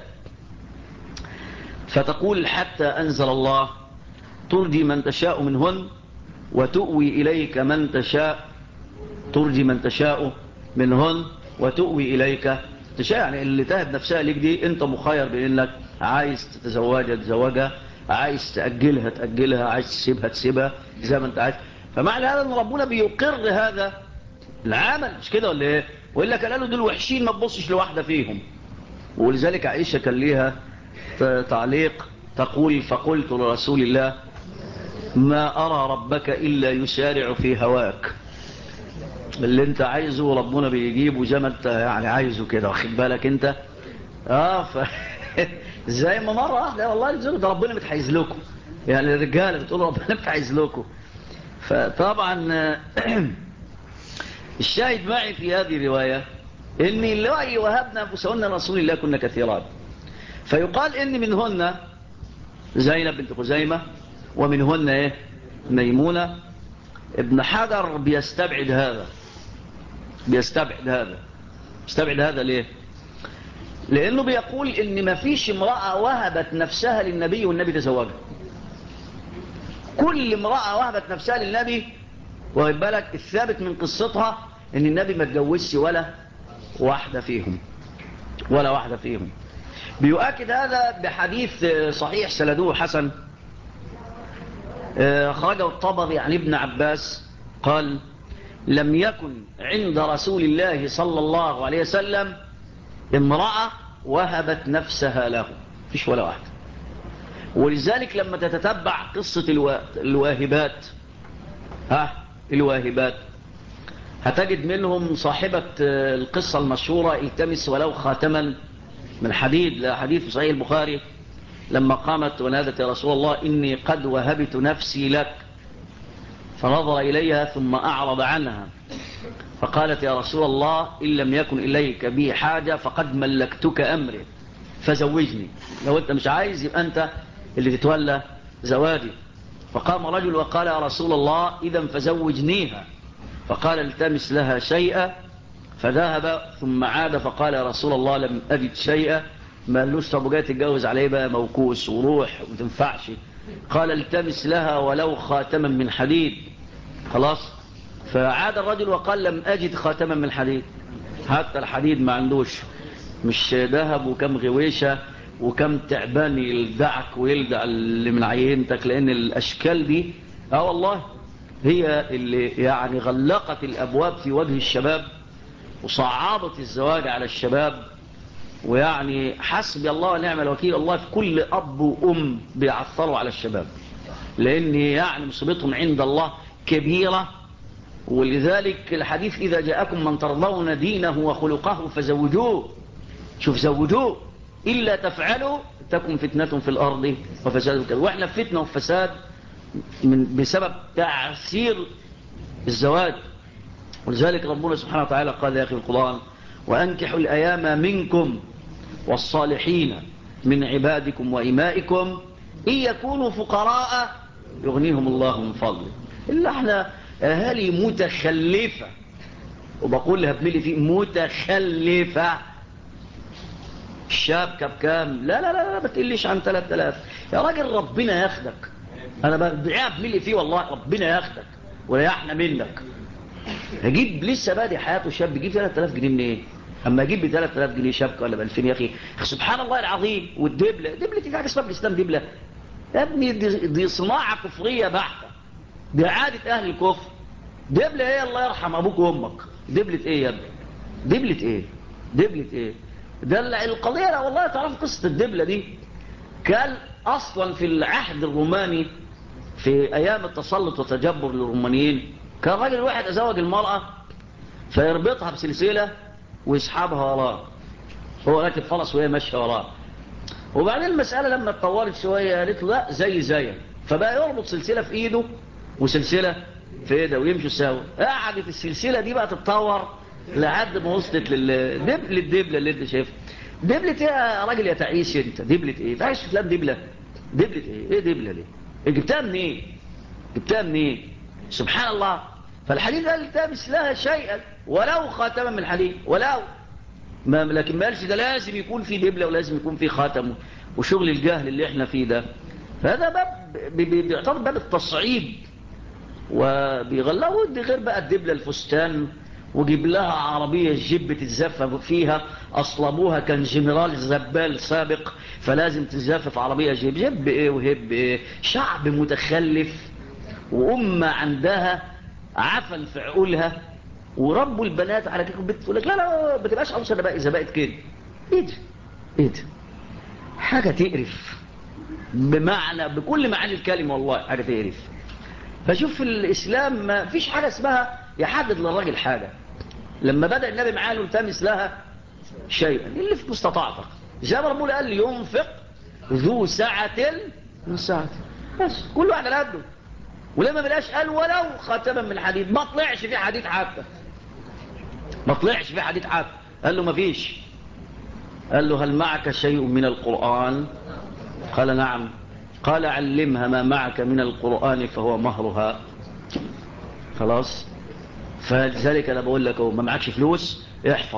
فتقول حتى انزل الله: ترجي من تشاء منهن وتؤوي إليك من تشاء. ترجي من تشاء منهن وتؤوي إليك تشاء، يعني اللي تهب نفسها ليك دي انت مخير بانك عايز تتزوجها، عايز تأجلها، عايز تسيبها زي ما انت عايز. فمعنى هذا ان ربنا بيقر هذا العمل، مش كده ولا ايه؟ وإلا كان قالوا دول وحشين ما تبصش لواحدة فيهم. ولذلك عائشة كان ليها تعليق تقول: فقلت لرسول الله ما أرى ربك إلا يسارع في هواك. اللي انت عايزه ربنا بيجيبه زي ما انت يعني عايزه كده، واخد بالك انت. زي ما مرة واحدة والله الزوج ده ربنا متحيز لكم، يعني الرجالة بتقول ربنا متحيز لكم. فطبعا الشاهد معي في هذه الرواية ان اللي وهبنا أنفسهن رسول الله كنا كثيرات. فيقال ان منهن زينب بنت خزيمة ومنهن ايه ميمونة. ابن حجر بيستبعد هذا ليه؟ لأنه بيقول إن ما فيش امرأة وهبت نفسها للنبي والنبي تزوجها. كل امرأة وهبت نفسها للنبي، وقال بالك الثابت من قصتها إن النبي ما تجوزش ولا واحدة فيهم. بيؤكد هذا بحديث صحيح سندوه حسن أخرجه الطبري عن ابن عباس قال: لم يكن عند رسول الله صلى الله عليه وسلم امرأة وهبت نفسها له، فيش ولا واحدة. ولذلك لما تتتبع قصة الواهبات هتجد منهم صاحبة القصة المشهورة: التمس ولو خاتما من حديد، حديث في صحيح البخاري لما قامت ونادت يا رسول الله إني قد وهبت نفسي لك، فنظر إليها ثم أعرض عنها فقالت يا رسول الله إن لم يكن إليك بي حاجة فقد ملكتك أمري. فزوجني. لو أنت مش عايز يبقى أنت اللي تتولى زواجي. فقام رجل وقال يا رسول الله إذا فزوجنيها. فقال التمس لها شيئا. فذهب ثم عاد فقال يا رسول الله لم أجد شيئا. ما قالوش طب جاي تتجوز عليه بقى موكوس وروح وما تنفعش. قال التمس لها ولو خاتما من حديد. خلاص. فعاد الرجل وقال لم أجد خاتما من حديد. حتى الحديد ما عندوش، مش ذهب وكم غويشة وكم تعبان يلدعك ويلدع اللي من عينتك، لأن الأشكال دي والله هي اللي يعني غلقت الأبواب في وجه الشباب وصعبت الزواج على الشباب. ويعني حسبي الله ونعم الوكيل الله في كل أب وأم بيعثروا على الشباب، لأن يعني مصيبتهم عند الله كبيرة. ولذلك الحديث إذا جاءكم من ترضون دينه وخلقه فزوجوه. شوف زوجوه، إلا تفعلوا تكن فتنة في الأرض وفساد كذا. وإحنا في فتنة وفساد بسبب تعسير الزواج. ولذلك ربنا سبحانه وتعالى قال يا أخي القرآن وأنكحوا الأيام منكم والصالحين من عبادكم وإمائكم إن يكونوا فقراء يغنيهم الله من فضله. إلا احنا أهالي متخلفة، وبقول لها بملي فيه متخلفة. الشبكة بكام؟ لا لا لا ما تقليش عن 3000 يا راجل. ربنا ياخدك، أنا بدعيها بملي فيه والله. ربنا ياخدك ويحنى منك. هجيب لسه بادي حياته شاب يجيب 3000 جنيه منين؟ اما اجيب ب 3000 جنيه شبكه ولا ب 2000 يا اخي سبحان الله العظيم. والدبله في حاجه اسمها الاسلام دبله يا ابني؟ دي صناعه كفريه بحته، دي عاده اهل الكفر. دبله ايه؟ الله يرحم ابوك وامك. دبله ايه يا ابني؟ دبله ايه؟ دبله ايه؟ ده القضيه. لا والله تعرف قصه الدبله دي كان اصلا في العهد الروماني في ايام التسلط والتجبر للرومانيين. كان راجل واحد ازوج المراه فيربطها بسلسله ويسحبها وراه، هو راكب فرس وهي ماشيه وراه. وبعدين المساله لما اتطورت شويه قالت له لا زي فبقى يربط سلسله في ايده وسلسله في ايده ويمشوا سوا. قعدت السلسله دي بقى تتطور لحد ما وصلت للدبله اللي انت شايفها. دبله ايه يا راجل يا تعيش انت؟ دبله ايه؟ تعيش في فلان دبله؟ دبله ايه دبله دي؟ جبتها منين؟ جبتها منين؟ سبحان الله. فالحديث قال التمس لها شيئا ولو خاتما من الحديد ولو لكن ما قالش ده لازم يكون في دبله ولازم يكون في خاتم وشغل الجهل اللي احنا فيه ده. فهذا باب بيعتبر باب التصعيد وبيغلقوا. دي غير بقى الدبله الفستان وجيب لها عربيه الجيب تتزفف فيها. اصلبوها كان جنرال زبال سابق فلازم تتزفف عربيه جيب ايه وهب ايه. شعب متخلف وامه عندها عفن في عقولها وربوا البنات على كده. البنت تقول لك لا لا ما تبقاش عروسه بقى اذا بقت كده. ايه ده حاجه تقرف بمعنى بكل معاني الكلمه والله حاجه تقرف. فشوف الاسلام ما فيش حاجه اسمها يحدد للراجل حاجه. لما بدا النبي معاه له التمس لها شيئا اللي في مستطاعتك زي ما ربنا قال ينفق ذو سعه من سعته. بس كل واحد على قده. ولما بلاش قال ولو خاتما من حديد. ما طلعش فيه حديد حتى، ما طلعش فيه حديد حتى. قال له ما فيش. قال له هل معك شيء من القرآن؟ قال نعم. قال علمها ما معك من القرآن فهو مهرها. خلاص. فلذلك انا بقول لك ما معكش فلوس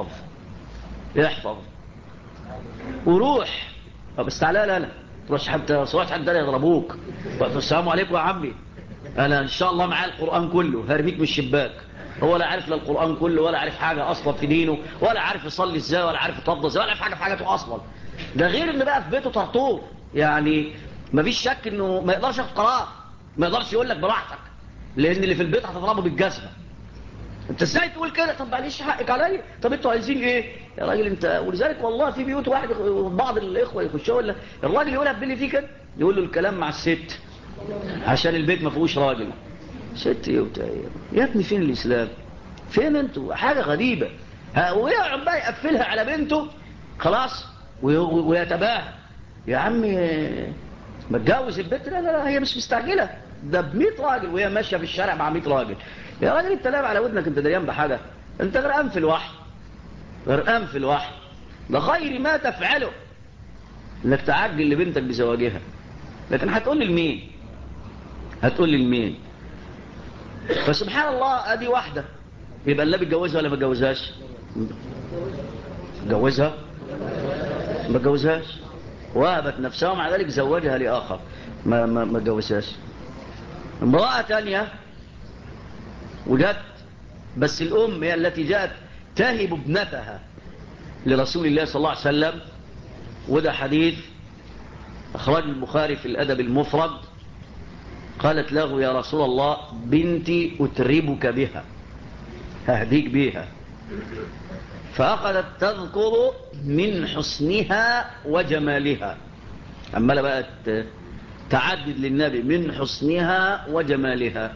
احفظ وروح. بس تعالى لا تروح حتى صوت حد ده يضربوك. السلام عليكم يا عمي انا ان شاء الله معايا القرآن كله هرميك من الشباك. هو لا عارف لا القرآن كله ولا عارف حاجة اصلا في دينه ولا عارف يصلي ازاي ولا عارف يتوضى ازاي ولا عارف حاجة في حاجته اصلا. ده غير ان بقى في بيته طرطور. يعني ما فيش شك انه ما يقدرش ياخد قرار، ما يقدرش يقول لك براحتك لان اللي في البيت هتضربه بالجزمه. انت ازاي تقول كده؟ طب معلش حقك عليا. طب انتوا عايزين ايه يا راجل انت؟ ولذلك والله في بيوت واحد بعض الاخوه يخشوا ولا الراجل يقولها بلي فيه كده يقول له الكلام مع الست عشان البيت ما فيهوش راجل. ست ايه وبتاع ايه يا ابني؟ فين الاسلام؟ فين انتوا؟ حاجه غريبه. ويقعد بقى يقفلها على بنته خلاص ويتباهى يا عمي ما تجوز البنت. لا هي مش مستعجله ده ب 100 راجل وهي ماشيه في الشارع مع 100 راجل. يا راجل انت لعب على ودنك انت دريان بحاجه؟ انت غرقان في الوحي غرقان في الوحي. ده خير ما تفعله انك تعجل لبنتك بزواجها. لكن هتقول لمين؟ هتقول لمين؟ فسبحان الله ادي واحدة يبقى النبي اتجوزها ولا ما اتجوزهاش؟ اتجوزها؟ ما اتجوزهاش، وهبت نفسها ومع ذلك زوجها لآخر، ما اتجوزهاش. امرأة تانية وجدت، بس الأم هي التي جاءت تهب ابنتها لرسول الله صلى الله عليه وسلم، وده حديث أخرج البخاري في الأدب المفرد. قالت له يا رسول الله بنتي أتربك بها، ههديك بها. فأخذت تذكر من حسنها وجمالها، عمالة بقى تعدد للنبي من حسنها وجمالها.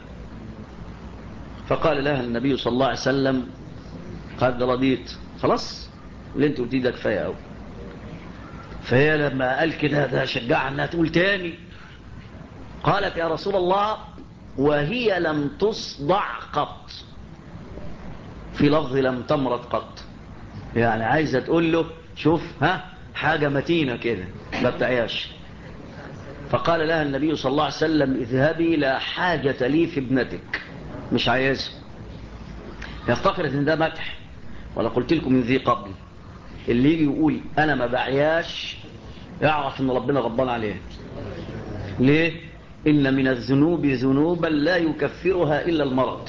فقال لها النبي صلى الله عليه وسلم قد رضيت، خلاص اللي انت قلتيه ده كفايه قوي. فهي لما قال كده ده شجعها انها تقول تاني. قالت يا رسول الله وهي لم تصدع قط، في لفظ لم تمرض قط، يعني عايزه تقول له شوف حاجه متينه كده ما بتعياش. فقال لها النبي صلى الله عليه وسلم اذهبي لا حاجه لي في ابنتك، مش عايزها. يفتكرت ان ده مدح، ولا قلت لكم من ذي قبل اللي يجي يقول انا ما بعياش يعرف ان ربنا غضبان عليه. ليه؟ ان من الذنوب ذنوبا لا يكفرها الا المرض.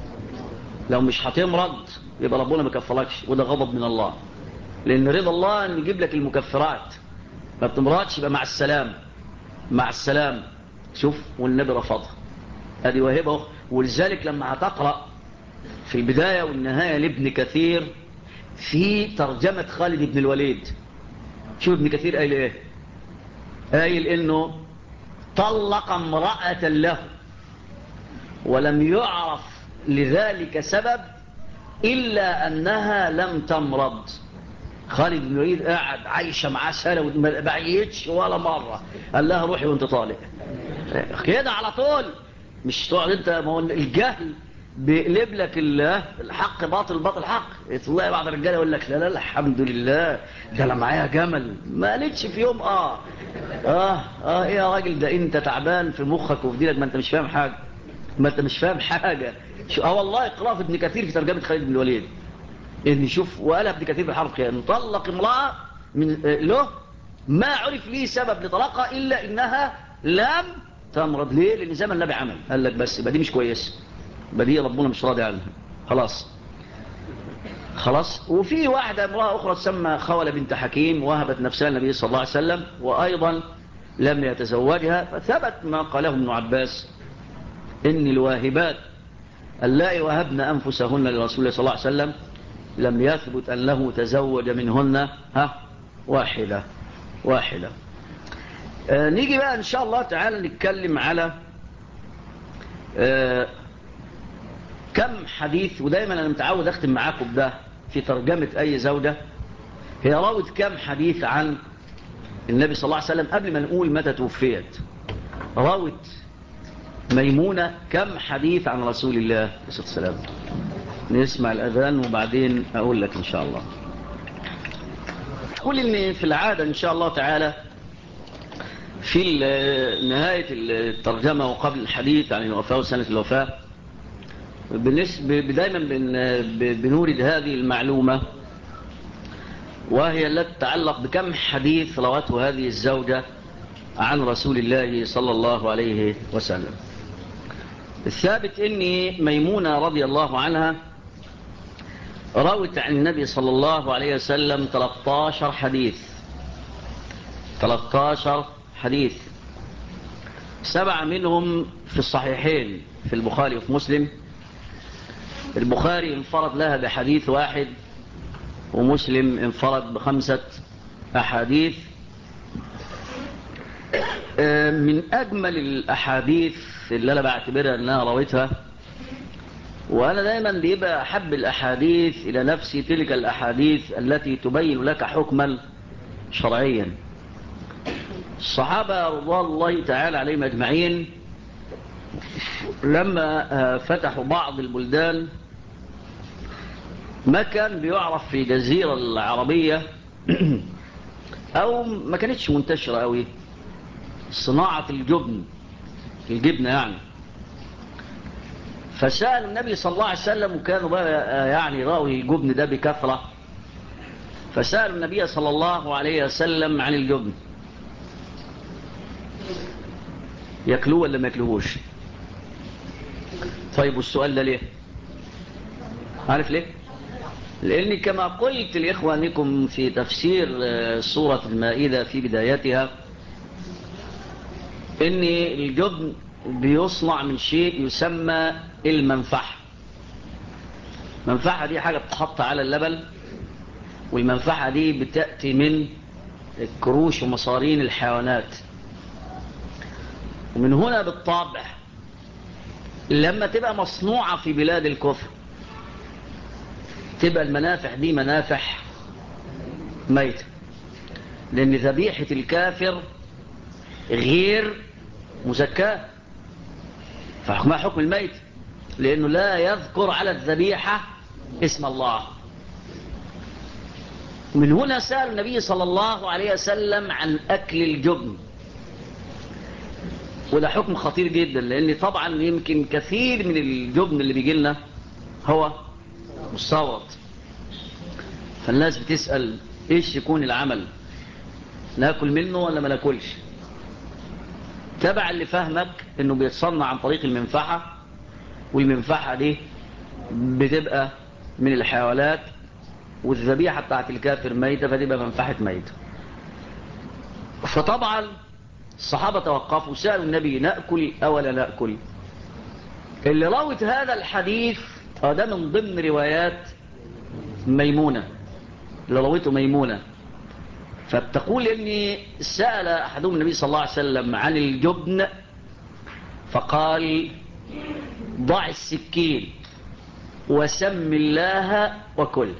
لو مش هتمرض يبقى ربنا ما كفركش، وده غضب من الله. لان رضا الله ان يجيب لك المكفرات، ما بتمرضش يبقى مع السلام مع السلام. شوف والنبي رفضها ادي واهبه. ولذلك لما هتقرأ في البداية والنهاية لابن كثير في ترجمة خالد بن الوليد، شوف ابن كثير قايل ايه؟ قايل انه طلق امرأة له ولم يعرف لذلك سبب الا انها لم تمرض. خالد بن الوليد قاعد عايشة معاه سنة وما بعيتش ولا مرة، قال لها روحي وانت طالق كده على طول. مش تقعد انت، ما هو الجهل بيقلب لك الحق باطل باطل حق. تلاقي بعض الرجاله يقول لك لا لا الحمد لله ده انا معايا جمل، ما قالتش في يوم ايه يا راجل ده انت تعبان في مخك وفي دينك، ما انت مش فاهم حاجه، ما انت مش فاهم حاجه. والله اقرا في ابن كثير في ترجمه خالد بن الوليد ان شوف، وقال ابن كثير بحرف خير طلق امراه من له ما عرف ليه سبب لطلاقها الا انها لم تمرض. ليه؟ لان زي ما النبي عمل قال لك بس يبقى دي مش كويس، يبقى دي ربنا مش راضي عنها، خلاص. وفي واحدة امرأة أخرى تسمى خولة بنت حكيم وهبت نفسها النبي صلى الله عليه وسلم وأيضا لم يتزوجها. فثبت ما قاله ابن عباس إن الواهبات اللائي وهبن أنفسهن لرسول الله صلى الله عليه وسلم لم يثبت أنه تزوج منهن واحدة. نيجي بقى إن شاء الله تعالى نتكلم على كم حديث. ودايما أنا متعود أختم معاكم ده في ترجمة أي زوجة، هي راوت كم حديث عن النبي صلى الله عليه وسلم قبل ما نقول متى توفيت. راوت ميمونة كم حديث عن رسول الله عليه الصلاة والسلام. نسمع الأذان وبعدين أقول لك إن شاء الله. قول إن في العادة إن شاء الله تعالى في نهاية الترجمة وقبل الحديث عن الوفاة وسنة الوفاة دائما بنورد هذه المعلومة، وهي التي تتعلق بكم حديث روته هذه الزوجة عن رسول الله صلى الله عليه وسلم. الثابت إن ميمونة رضي الله عنها روت عن النبي صلى الله عليه وسلم 13 حديث، 7 منهم في الصحيحين في البخاري وفي مسلم. البخاري انفرد لها بحديث واحد، ومسلم انفرد ب5 أحاديث. من أجمل الأحاديث اللي أنا بعتبرها أنها رويتها، وأنا دائما بيبقى أحب الأحاديث إلى نفسي تلك الأحاديث التي تبين لك حكما شرعيا. الصحابة رضوان الله تعالى عليهم أجمعين لما فتحوا بعض البلدان، ما كان بيعرف في الجزيرة العربية أو ما كانتش منتشرة قوي صناعة الجبنة يعني. فسأل النبي صلى الله عليه وسلم، وكانوا بقى يعني رأوا الجبن ده بكثرة، فسألوا النبي صلى الله عليه وسلم عن الجبن، يأكلوه ولا ما يأكلوهوش؟ طيب والسؤال ده ليه؟ عارف ليه؟ لأن كما قلت لإخوانكم في تفسير سورة المائدة في بدايتها، إن الجبن بيصنع من شيء يسمى المنفحة. المنفحة دي حاجة بتحط على اللبن، والمنفحة دي بتأتي من الكروش ومصارين الحيوانات. ومن هنا بالطبع لما تبقى مصنوعة في بلاد الكفر تبقى المنافح دي منافح ميتة، لأن ذبيحة الكافر غير مزكاة، فحكمها حكم الميت، لأنه لا يذكر على الذبيحة اسم الله. من هنا سأل النبي صلى الله عليه وسلم عن أكل الجبن، وده حكم خطير جدا، لأن طبعا يمكن كثير من الجبن اللي بيجي لنا هو مستورد، فالناس بتسأل إيش يكون العمل، ناكل منه ولا ما ناكلش؟ تبع اللي فهمك إنه بيتصنع عن طريق المنفحة، والمنفحة دي بتبقى من الحيوانات، والذبيحة بتاعت الكافر ميتة، فتبقى منفحة ميتة. فطبعا الصحابة توقفوا وسألوا النبي نأكل أو لا نأكل؟ اللي راوت هذا الحديث ده من ضمن روايات ميمونة، اللي راوته ميمونة، فبتقول إني سأل أحدهم النبي صلى الله عليه وسلم عن الجبن فقال ضع السكين وسم الله وكل.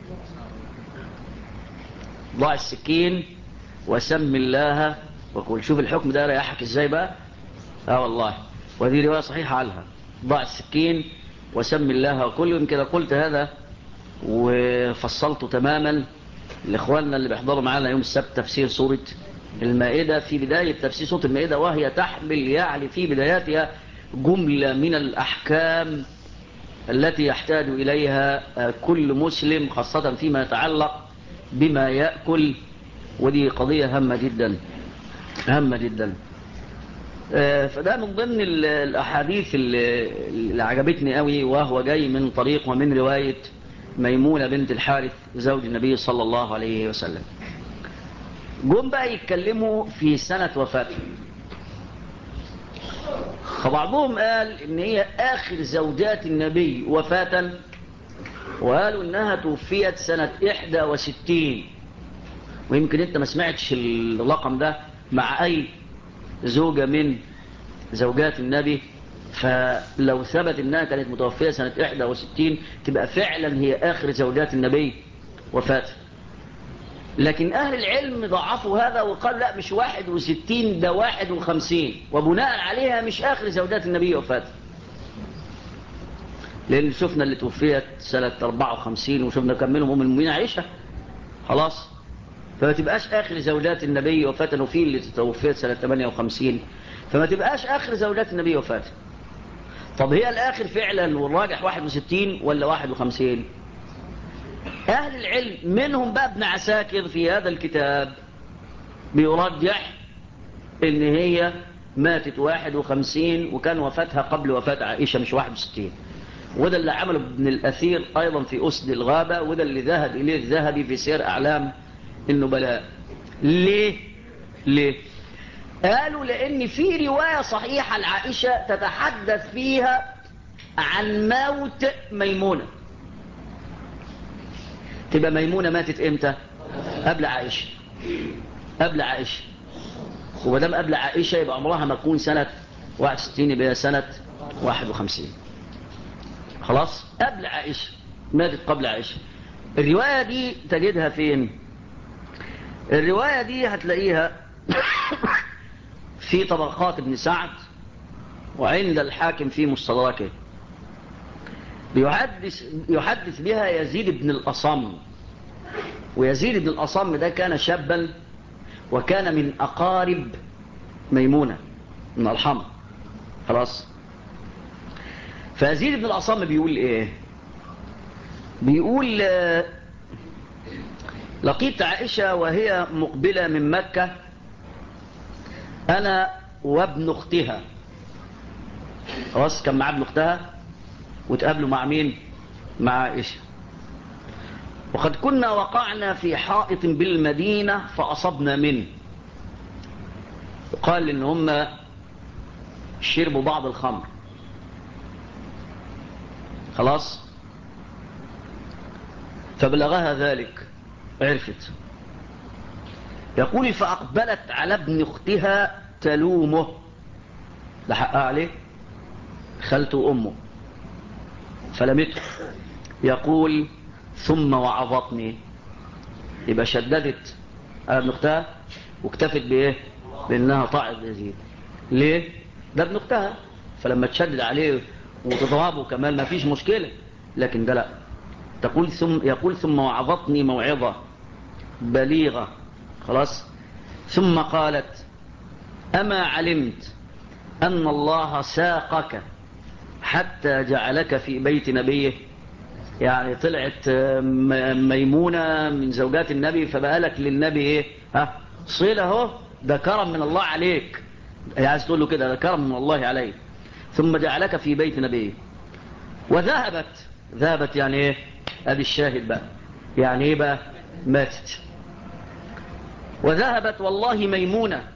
ضع السكين وسم الله وكل. شوف الحكم ده ريحك ازاي بقى. والله، وهذه رواية صحيحة عنها. ضع السكين وسم الله وكل. يمكن قلت هذا وفصلته تماما لإخواننا اللي بيحضروا معنا يوم السبت تفسير سورة المائدة، في بداية تفسير سورة المائدة، وهي تحمل يعني في بداياتها جملة من الأحكام التي يحتاج إليها كل مسلم، خاصة فيما يتعلق بما يأكل، ودي قضية هامة جدا هامة جدا. فده من ضمن الأحاديث اللي عجبتني قوي، وهو جاي من طريق ومن رواية ميمونة بنت الحارث زوج النبي صلى الله عليه وسلم. جم بقى يتكلموا في سنة وفاته، فبعضهم قال إن هي آخر زوجات النبي وفاة، وقالوا إنها توفيت سنة 61. ويمكن أنت ما سمعتش الرقم ده مع أي زوجة من زوجات النبي، فلو ثبت إنها كانت متوفية سنة 61 تبقى فعلا هي آخر زوجات النبي وفاة. لكن أهل العلم ضعفوا هذا وقال لا، مش 61 ده 51، وبناء عليها مش آخر زوجات النبي وفاة، لأن شفنا اللي توفيت سنة 54 وشفنا كملهم المؤمنين عائشة، خلاص، فما تبقاش آخر زوجات النبي وفاة، وفي اللي توفيت سنة 58، فما تبقاش آخر زوجات النبي وفاة. طب هي الآخر فعلا والراجح 61 ولا 51؟ أهل العلم منهم بقى ابن عساكر في هذا الكتاب بيرجح إن هي ماتت 51، وكان وفاتها قبل وفاة عائشة مش 61. وده اللي عمله ابن الأثير أيضا في أسد الغابة، وده اللي ذهب إليه الذهبي في سير أعلام النبلاء. ليه؟ قالوا لأن في رواية صحيحة لعائشة تتحدث فيها عن موت ميمونة. تبقى ميمونة ماتت امتى؟ قبل عائشة. قبل عائشة، ومدام قبل عائشة يبقى عمرها ما تكون سنة 61، يبقى سنة 51. خلاص، قبل عائشة، ماتت قبل عائشة. الرواية دي تجدها فين؟ الرواية دي هتلاقيها في طبقات ابن سعد، وعند الحاكم في مستدركه. يحدث بها يزيد بن الأصم، ويزيد بن الأصم ده كان شابا وكان من أقارب ميمونة من الحمر. خلاص. فيزيد بن الأصم بيقول إيه؟ بيقول لقيت عائشة وهي مقبلة من مكة أنا وابن أختها. خلاص، كان مع ابن أختها وتقابلوا مع مين؟ مع عائشة. وقد كنا وقعنا في حائط بالمدينة فأصبنا منه. قال إن هم شربوا بعض الخمر. خلاص. فبلغها ذلك، عرفت. يقول فأقبلت على ابن أختها تلومه، لحقها عليه خالته وأمه، فلمته. يقول ثم وعظتني، يبقى شددت على ابن أختها واكتفت بإيه؟ بأنها طاعت يزيد. ليه؟ ده ابن أختها، فلما تشدد عليه وتضربه كمان ما فيش مشكلة، لكن ده لا. يقول ثم وعظتني موعظة بليغة. خلاص. ثم قالت أما علمت أن الله ساقك حتى جعلك في بيت نبيه؟ يعني طلعت ميمونة من زوجات النبي فبقالك للنبي ايه؟ صلة اهو، ده كرم من الله عليك. عايز تقول له كده، ده كرم من الله عليك. ثم جعلك في بيت نبيه. ذهبت يعني ايه؟ ادي الشاهد بقى. يعني ايه بقى؟ ماتت. وذهبت والله ميمونة.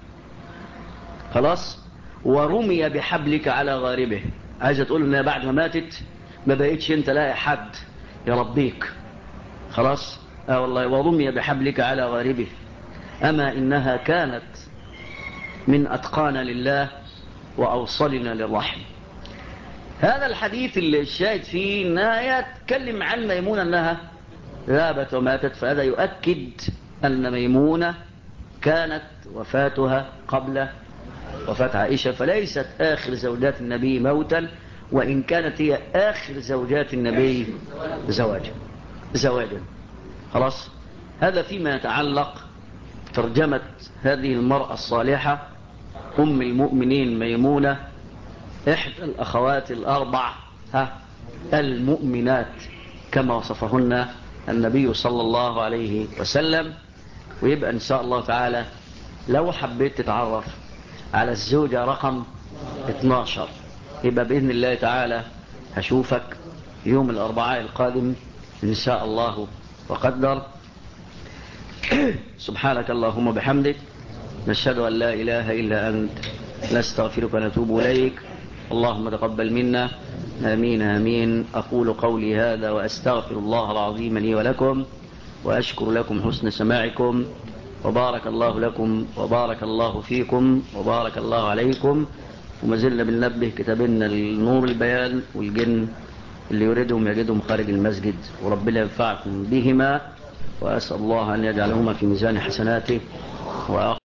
خلاص. ورمي بحبلك على غاربه. عايزة تقول انها بعد ما ماتت ما بقيتش انت لاقي حد يربيك. خلاص. والله. ورمي بحبلك على غاربه. أما إنها كانت من أتقانا لله وأوصلنا للرحم. هذا الحديث اللي الشاهد فيه إنها يتكلم عن ميمونة أنها ذهبت وماتت، فهذا يؤكد أن ميمونة كانت وفاتها قبل وفاة عائشة، فليست آخر زوجات النبي موتا، وإن كانت هي آخر زوجات النبي زواجا. خلاص. هذا فيما يتعلق ترجمة هذه المرأة الصالحة أم المؤمنين ميمونة، إحدى الأخوات الأربع المؤمنات كما وصفهن النبي صلى الله عليه وسلم. ويبقى إن شاء الله تعالى لو حبيت تتعرف على الزوجة رقم 12 يبقى بإذن الله تعالى هشوفك يوم الأربعاء القادم إن شاء الله وقدر. سبحانك اللهم بحمدك، نشهد أن لا إله إلا أنت، نستغفرك ونتوب إليك. اللهم تقبل منا. آمين آمين. أقول قولي هذا وأستغفر الله العظيم لي ولكم، وأشكر لكم حسن سماعكم، وبارك الله لكم وبارك الله فيكم وبارك الله عليكم. وما زلنا بننبه كتابنا النور البيان والجن اللي يريدهم يجدهم خارج المسجد، وربنا ينفعكم بهما، وأسأل الله أن يجعلهما في ميزان حسناته. وأقول